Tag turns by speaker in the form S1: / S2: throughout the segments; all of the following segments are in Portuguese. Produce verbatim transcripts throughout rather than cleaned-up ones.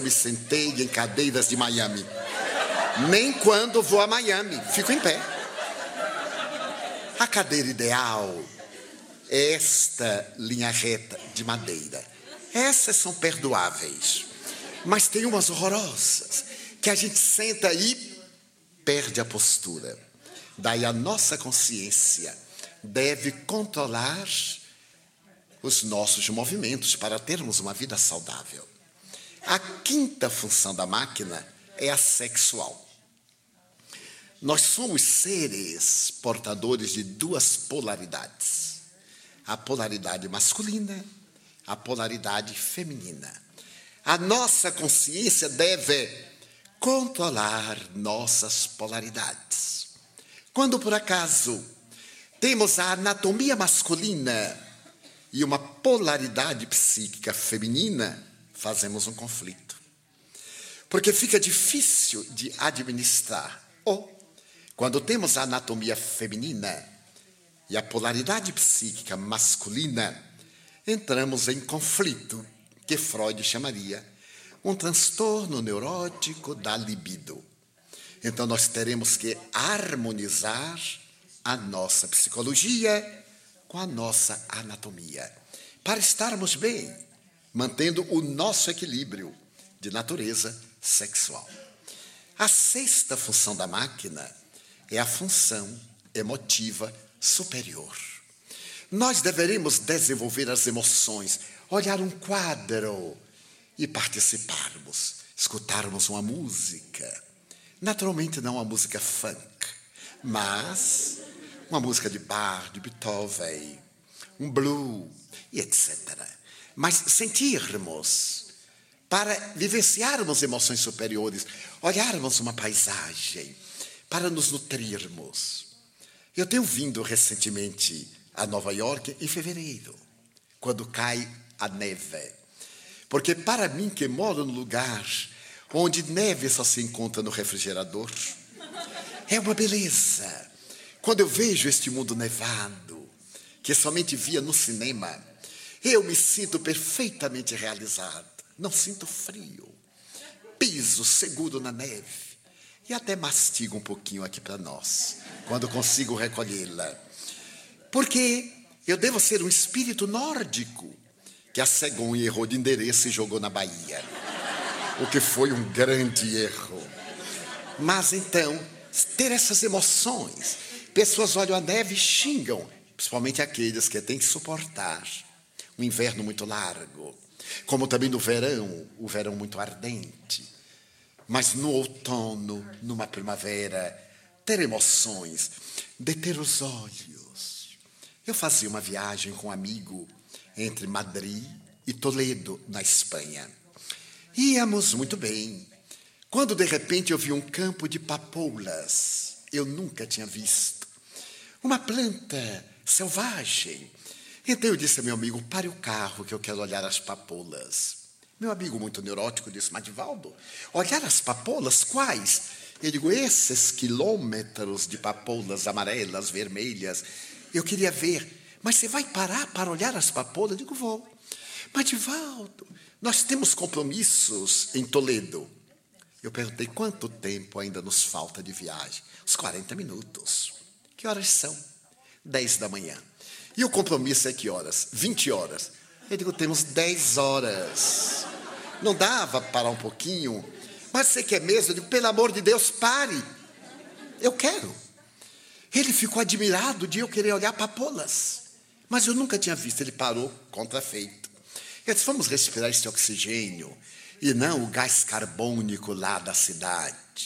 S1: me sentei em cadeiras de Miami. Nem quando vou a Miami, fico em pé. A cadeira ideal é esta linha reta de madeira. Essas são perdoáveis. Mas tem umas horrorosas, que a gente senta e perde a postura. Daí a nossa consciência deve controlar os nossos movimentos para termos uma vida saudável. A quinta função da máquina é a sexual. Nós somos seres portadores de duas polaridades. A polaridade masculina, a polaridade feminina. A nossa consciência deve controlar nossas polaridades. Quando, por acaso, temos a anatomia masculina e uma polaridade psíquica feminina, fazemos um conflito. Porque fica difícil de administrar. Ou, quando temos a anatomia feminina e a polaridade psíquica masculina, entramos em conflito, que Freud chamaria um transtorno neurótico da libido. Então, nós teremos que harmonizar a nossa psicologia com a nossa anatomia, para estarmos bem, mantendo o nosso equilíbrio de natureza sexual. A sexta função da máquina é a função emotiva superior. Nós deveremos desenvolver as emoções, olhar um quadro e participarmos, escutarmos uma música. Naturalmente não uma música funk, mas uma música de Bach, de Beethoven, um blues e etcétera. Mas sentirmos, para vivenciarmos emoções superiores, olharmos uma paisagem, para nos nutrirmos. Eu tenho vindo recentemente a Nova York em fevereiro, quando cai a neve. Porque para mim, que moro num lugar onde neve só se encontra no refrigerador, é uma beleza. Quando eu vejo este mundo nevado, que somente via no cinema, eu me sinto perfeitamente realizado. Não sinto frio. Piso seguro na neve. E até mastigo um pouquinho aqui para nós, quando consigo recolhê-la. Porque eu devo ser um espírito nórdico, que a cegonha errou de endereço e jogou na Bahia. O que foi um grande erro. Mas então, ter essas emoções. Pessoas olham a neve e xingam, principalmente aqueles que têm que suportar um inverno muito largo, como também no verão, o verão muito ardente. Mas no outono, numa primavera, ter emoções, deter os olhos. Eu fazia uma viagem com um amigo entre Madrid e Toledo, na Espanha. Íamos muito bem, quando de repente eu vi um campo de papoulas. Eu nunca tinha visto. Uma planta selvagem. Então eu disse a meu amigo, pare o carro que eu quero olhar as papoulas. Meu amigo muito neurótico disse, mas Divaldo, olhar as papoulas, quais? Eu digo, esses quilômetros de papoulas amarelas, vermelhas, eu queria ver. Mas você vai parar para olhar as papoulas? Eu digo, vou. Mas Divaldo, nós temos compromissos em Toledo. Eu perguntei, quanto tempo ainda nos falta de viagem? Uns quarenta minutos. Que horas são? dez da manhã. E o compromisso é que horas? vinte horas. Eu digo, temos dez horas. Não dava para parar um pouquinho? Mas você quer mesmo? Eu digo, pelo amor de Deus, pare. Eu quero. Ele ficou admirado de eu querer olhar papoulas. Mas eu nunca tinha visto. Ele parou, contrafeito. Eu disse, vamos respirar esse oxigênio. E não o gás carbônico lá da cidade.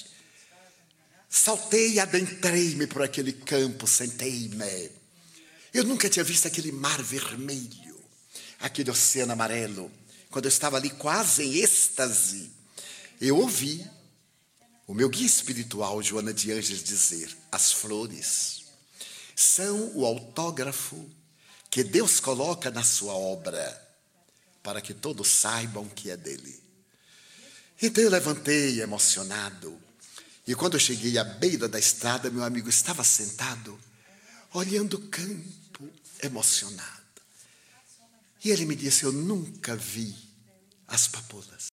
S1: Saltei e adentrei-me por aquele campo, sentei-me. Eu nunca tinha visto aquele mar vermelho, aquele oceano amarelo. Quando eu estava ali quase em êxtase, eu ouvi o meu guia espiritual, Joana de Ângeles, dizer, as flores são o autógrafo que Deus coloca na sua obra, para que todos saibam que é dele. Então eu levantei emocionado, e quando eu cheguei à beira da estrada, meu amigo estava sentado, olhando o campo, emocionado. E ele me disse, eu nunca vi as papoulas.